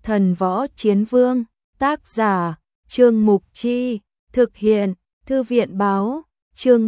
Thần Võ Chiến Vương, tác giả, Trương Mục Chi, thực hiện, Thư viện Báo, chương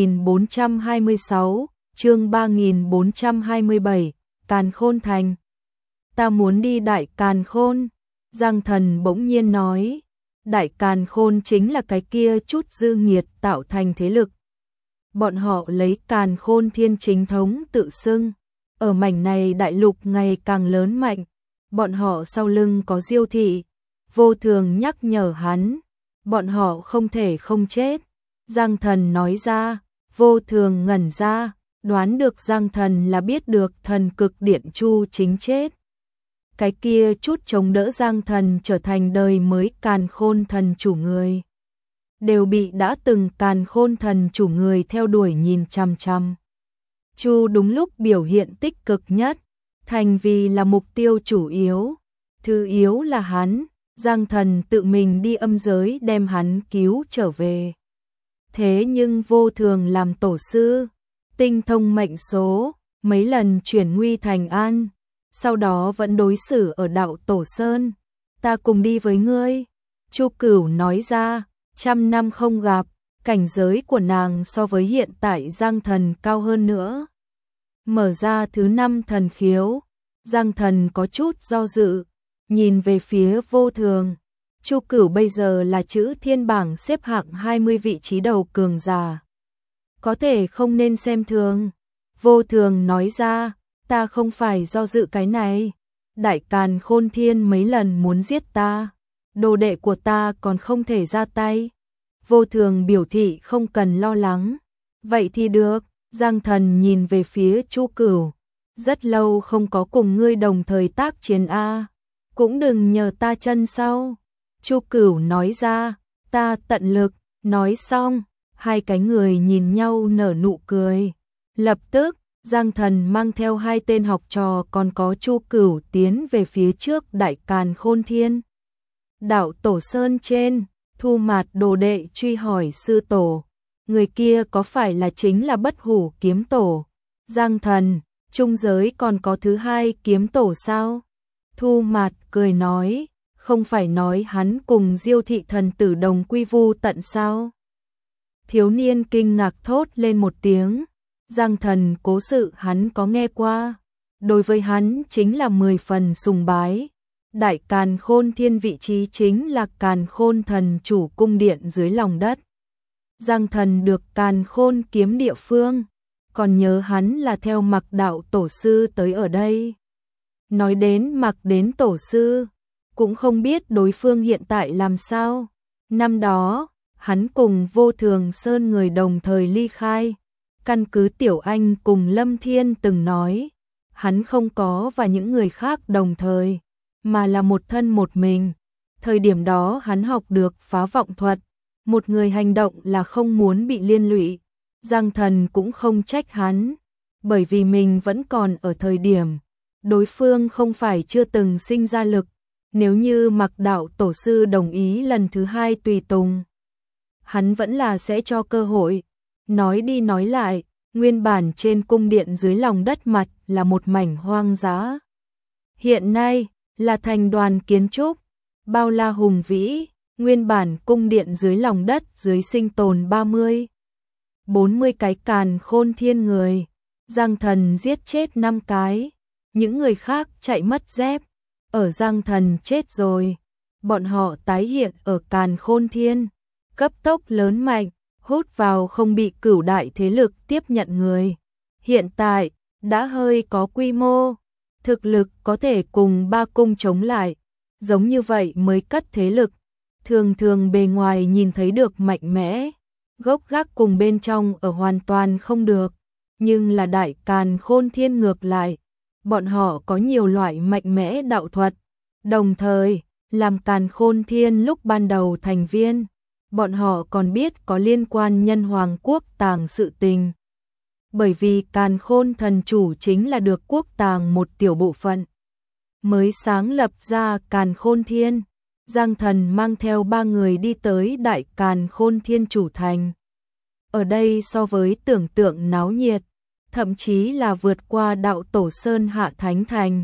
3426, chương 3427, Càn Khôn Thành. Ta muốn đi Đại Càn Khôn, Giang Thần bỗng nhiên nói. Đại Càn Khôn chính là cái kia chút dư nghiệt tạo thành thế lực. Bọn họ lấy Càn Khôn Thiên chính thống tự xưng. Ở mảnh này đại lục ngày càng lớn mạnh, bọn họ sau lưng có Diêu thị. Vô Thường nhắc nhở hắn, bọn họ không thể không chết. Giang Thần nói ra, Vô Thường ngẩn ra, đoán được Giang Thần là biết được thần cực điện Chu chính chết. Cái kia chút chống đỡ Giang Thần trở thành đời mới Càn Khôn thần chủ người. Đều bị đã từng Càn Khôn thần chủ người theo đuổi nhìn chằm chằm. Chu đúng lúc biểu hiện tích cực nhất, thành vì là mục tiêu chủ yếu. Thứ yếu là hắn, Giang Thần tự mình đi âm giới đem hắn cứu trở về. Thế nhưng Vô Thường làm tổ sư, tinh thông mệnh số, mấy lần chuyển nguy thành an, sau đó vẫn đối xử ở đạo Tổ Sơn. Ta cùng đi với ngươi, Chu Cửu nói ra, 100 năm không gặp, cảnh giới của nàng so với hiện tại Giang Thần cao hơn nữa. Mở ra thứ 5 thần khiếu, Giang Thần có chút do dự, nhìn về phía Vô Thường. Chu Cửu bây giờ là chữ thiên bảng xếp hạng 20 vị trí đầu cường giả. Có thể không nên xem thường. Vô Thường nói ra, ta không phải do dự cái này. Đại Càn Khôn Thiên mấy lần muốn giết ta, đồ đệ của ta còn không thể ra tay. Vô Thường biểu thị không cần lo lắng. Vậy thì được. Giang Thần nhìn về phía Chu Cửu. Rất lâu không có cùng ngươi đồng thời tác chiến a, cũng đừng nhờ ta chân sau. Chu Cửu nói ra, ta tận lực. Nói xong, hai cái người nhìn nhau nở nụ cười. Lập tức, Giang Thần mang theo hai tên học trò còn có Chu Cửu tiến về phía trước Đại Càn Khôn Thiên. Đạo Tổ Sơn trên, Thu Mạt đồ đệ truy hỏi sư tổ, người kia có phải là chính là Bất Hủ kiếm tổ? Giang Thần, trung giới còn có thứ hai kiếm tổ sao? Thu Mạt cười nói, không phải nói hắn cùng Diêu thị thần tử đồng quy vu tận sao? Thiếu niên kinh ngạc thốt lên một tiếng. Giang Thần cố sự hắn có nghe qua, đối với hắn chính là 10 phần sùng bái. Đại Càn Khôn Thiên vị trí chính là Càn Khôn thần chủ cung điện dưới lòng đất. Giang Thần được Càn Khôn kiếm địa phương, còn nhớ hắn là theo Mặc đạo tổ sư tới ở đây. Nói đến Mặc đến tổ sư, cũng không biết đối phương hiện tại làm sao. Năm đó, hắn cùng Vô Thường Sơn người đồng thời ly khai. Căn cứ Tiểu Anh cùng Lâm Thiên từng nói, hắn không có và những người khác đồng thời, mà là một thân một mình. Thời điểm đó hắn học được phá vọng thuật, một người hành động là không muốn bị liên lụy. Giang Thần cũng không trách hắn, bởi vì mình vẫn còn ở thời điểm đối phương không phải chưa từng sinh ra lực. Nếu như Mặc đạo tổ sư đồng ý lần thứ hai tùy tùng, hắn vẫn là sẽ cho cơ hội. Nói đi nói lại, nguyên bản trên cung điện dưới lòng đất mặt là một mảnh hoang dã. Hiện nay là thành đoàn kiến trúc, bao la hùng vĩ, nguyên bản cung điện dưới lòng đất dưới sinh tồn 40 cái Càn Khôn Thiên người. Giang Thần giết chết 5 cái, những người khác chạy mất dép. Ở Giang Thần chết rồi, bọn họ tái hiện ở Càn Khôn Thiên, cấp tốc lớn mạnh, hút vào không bị cửu đại thế lực tiếp nhận người. Hiện tại, đã hơi có quy mô, thực lực có thể cùng 3 cung chống lại, giống như vậy mới cất thế lực. Thường thường bề ngoài nhìn thấy được mạnh mẽ, gốc gác cùng bên trong ở hoàn toàn không được, nhưng là Đại Càn Khôn Thiên ngược lại, bọn họ có nhiều loại mạnh mẽ đạo thuật, đồng thời, làm Càn Khôn Thiên lúc ban đầu thành viên, bọn họ còn biết có liên quan Nhân Hoàng Quốc Tàng sự tình. Bởi vì Càn Khôn thần chủ chính là được Quốc Tàng một tiểu bộ phận, mới sáng lập ra Càn Khôn Thiên. Giang Thần mang theo 3 người đi tới Đại Càn Khôn Thiên chủ thành. Ở đây so với tưởng tượng náo nhiệt, thậm chí là vượt qua đạo Tổ Sơn Hạ Thánh Thành.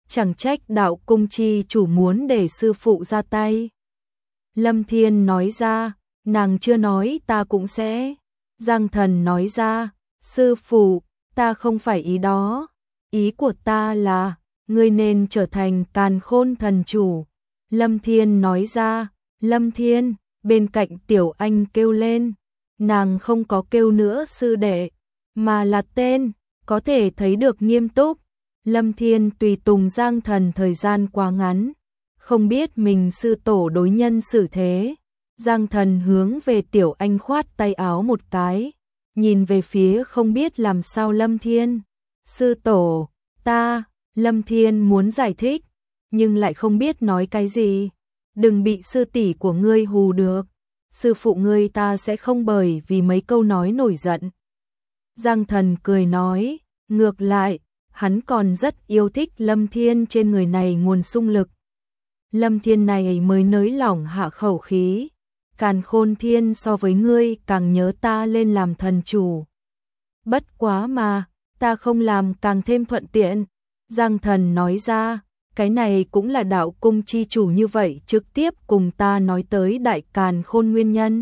chẳng trách đạo cung chi chủ muốn để sư phụ ra tay. Lâm Thiên nói ra, nàng chưa nói ta cũng sẽ. Giang Thần nói ra, sư phụ, ta không phải ý đó. Ý của ta là, ngươi nên trở thành Càn Khôn thần chủ. Lâm Thiên nói ra, Lâm Thiên, bên cạnh Tiểu Anh kêu lên. Nàng không có kêu nữa sư đệ, mà là tên, có thể thấy được nghiêm túc. Lâm Thiên tùy tùng Giang Thần thời gian quá ngắn, không biết mình sư tổ đối nhân xử thế. Giang Thần hướng về Tiểu Anh khoát tay áo một cái, nhìn về phía không biết làm sao Lâm Thiên. Sư tổ, ta, Lâm Thiên muốn giải thích, nhưng lại không biết nói cái gì. Đừng bị sư tỷ của ngươi hù được, sư phụ ngươi ta sẽ không bởi vì mấy câu nói nổi giận. Giang Thần cười nói, ngược lại, hắn còn rất yêu thích Lâm Thiên trên người này nguồn xung lực. Lâm Thiên này mới nới lỏng hạ khẩu khí, Càn Khôn Thiên so với ngươi càng nhớ ta lên làm thần chủ. Bất quá mà, ta không làm càng thêm thuận tiện. Giang Thần nói ra, cái này cũng là đạo cung chi chủ như vậy trực tiếp cùng ta nói tới Đại Càn Khôn nguyên nhân.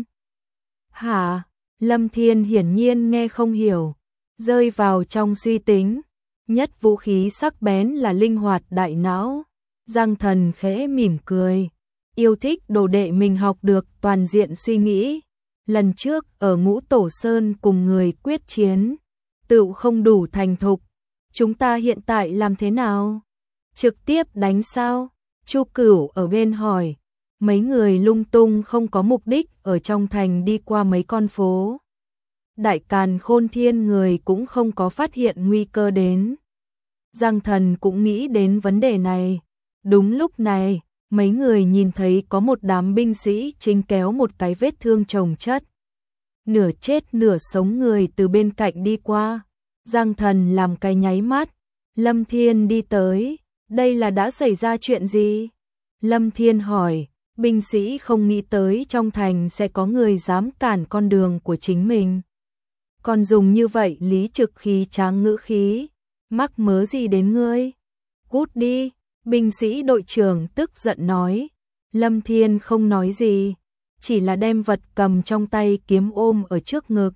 Hả? Lâm Thiên hiển nhiên nghe không hiểu, rơi vào trong suy tính. Nhất vũ khí sắc bén là linh hoạt đại não. Giang Thần khẽ mỉm cười, yêu thích đồ đệ mình học được toàn diện suy nghĩ. Lần trước ở Ngũ Tổ Sơn cùng người quyết chiến, tựu không đủ thành thục. Chúng ta hiện tại làm thế nào? Trực tiếp đánh sao? Chu Cửu ở bên hỏi. Mấy người lung tung không có mục đích ở trong thành đi qua mấy con phố. Đại Càn Khôn Thiên người cũng không có phát hiện nguy cơ đến. Giang Thần cũng nghĩ đến vấn đề này. Đúng lúc này, mấy người nhìn thấy có một đám binh sĩ chính kéo một cái vết thương chồng chất. Nửa chết nửa sống người từ bên cạnh đi qua. Giang Thần làm cái nháy mắt. Lâm Thiên đi tới. Đây là đã xảy ra chuyện gì? Lâm Thiên hỏi. Binh sĩ không nghĩ tới trong thành sẽ có người dám cản con đường của chính mình. Còn dùng như vậy lý trực khí tráng ngữ khí. Mắc mớ gì đến ngươi? Cút đi. Binh sĩ đội trưởng tức giận nói. Lâm Thiên không nói gì, chỉ là đem vật cầm trong tay kiếm ôm ở trước ngực.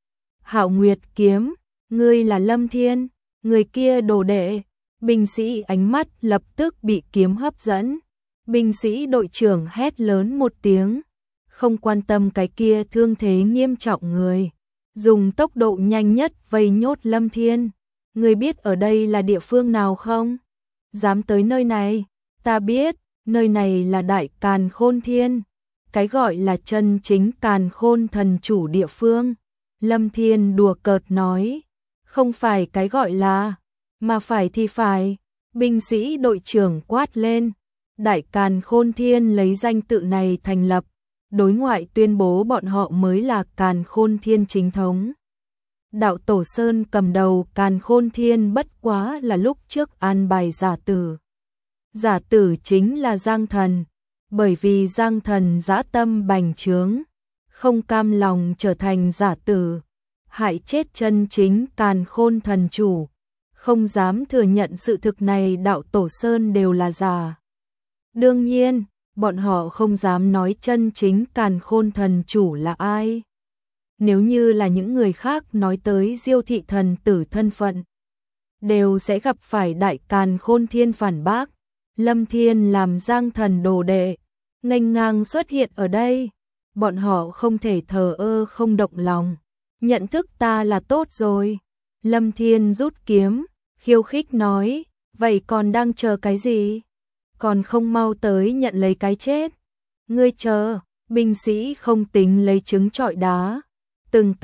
Hạo Nguyệt kiếm, ngươi là Lâm Thiên, người kia đồ đệ. Binh sĩ ánh mắt lập tức bị kiếm hấp dẫn. Binh sĩ đội trưởng hét lớn một tiếng, không quan tâm cái kia thương thế nghiêm trọng người, dùng tốc độ nhanh nhất vây nhốt Lâm Thiên. Ngươi biết ở đây là địa phương nào không? Dám tới nơi này? Ta biết, nơi này là Đại Càn Khôn Thiên, cái gọi là chân chính Càn Khôn thần chủ địa phương. Lâm Thiên đùa cợt nói, không phải cái gọi là, mà phải thì phải. Binh sĩ đội trưởng quát lên. Đại Càn Khôn Thiên lấy danh tự này thành lập, đối ngoại tuyên bố bọn họ mới là Càn Khôn Thiên chính thống. Đạo Tổ Sơn cầm đầu Càn Khôn Thiên bất quá là lúc trước an bài giả tử. Giả tử chính là Giang Thần, bởi vì Giang Thần dã tâm bành trướng, không cam lòng trở thành giả tử, hại chết chân chính Càn Khôn thần chủ, không dám thừa nhận sự thực này Đạo Tổ Sơn đều là giả. Đương nhiên, bọn họ không dám nói chân chính Càn Khôn thần chủ là ai. Nếu như là những người khác nói tới Diêu thị thần tử thân phận, đều sẽ gặp phải Đại Càn Khôn Thiên phản bác. Lâm Thiên làm Giang Thần đồ đệ, nghênh ngang xuất hiện ở đây, bọn họ không thể thờ ơ không động lòng. Nhận thức ta là tốt rồi. Lâm Thiên rút kiếm, khiêu khích nói, vậy còn đang chờ cái gì? Còn không mau tới nhận lấy cái chết. Ngươi chờ. Binh sĩ không tính lấy trứng trọi đá, từng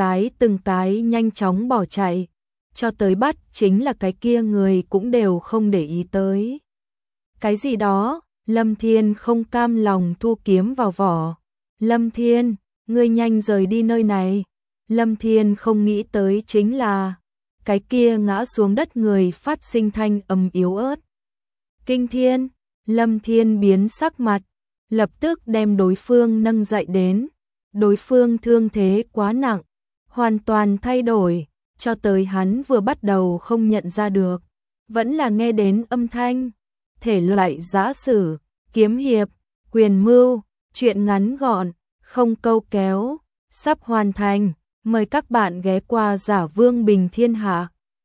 cái nhanh chóng bỏ chạy, cho tới bắt chính là cái kia người cũng đều không để ý tới. Cái gì đó? Lâm Thiên không cam lòng thu kiếm vào vỏ. Lâm Thiên, ngươi nhanh rời đi nơi này. Lâm Thiên không nghĩ tới chính là cái kia ngã xuống đất người phát sinh thanh âm yếu ớt. Kinh Thiên. Lâm Thiên biến sắc mặt, lập tức đem đối phương nâng dậy đến. Đối phương thương thế quá nặng, hoàn toàn thay đổi, cho tới hắn vừa bắt đầu không nhận ra được, vẫn là nghe đến âm thanh. thể loại giã sử, kiếm hiệp, quyền mưu, truyện ngắn gọn, không câu kéo, sắp hoàn thành. Mời các bạn ghé qua Giả Vương Bình Thiên Hạ.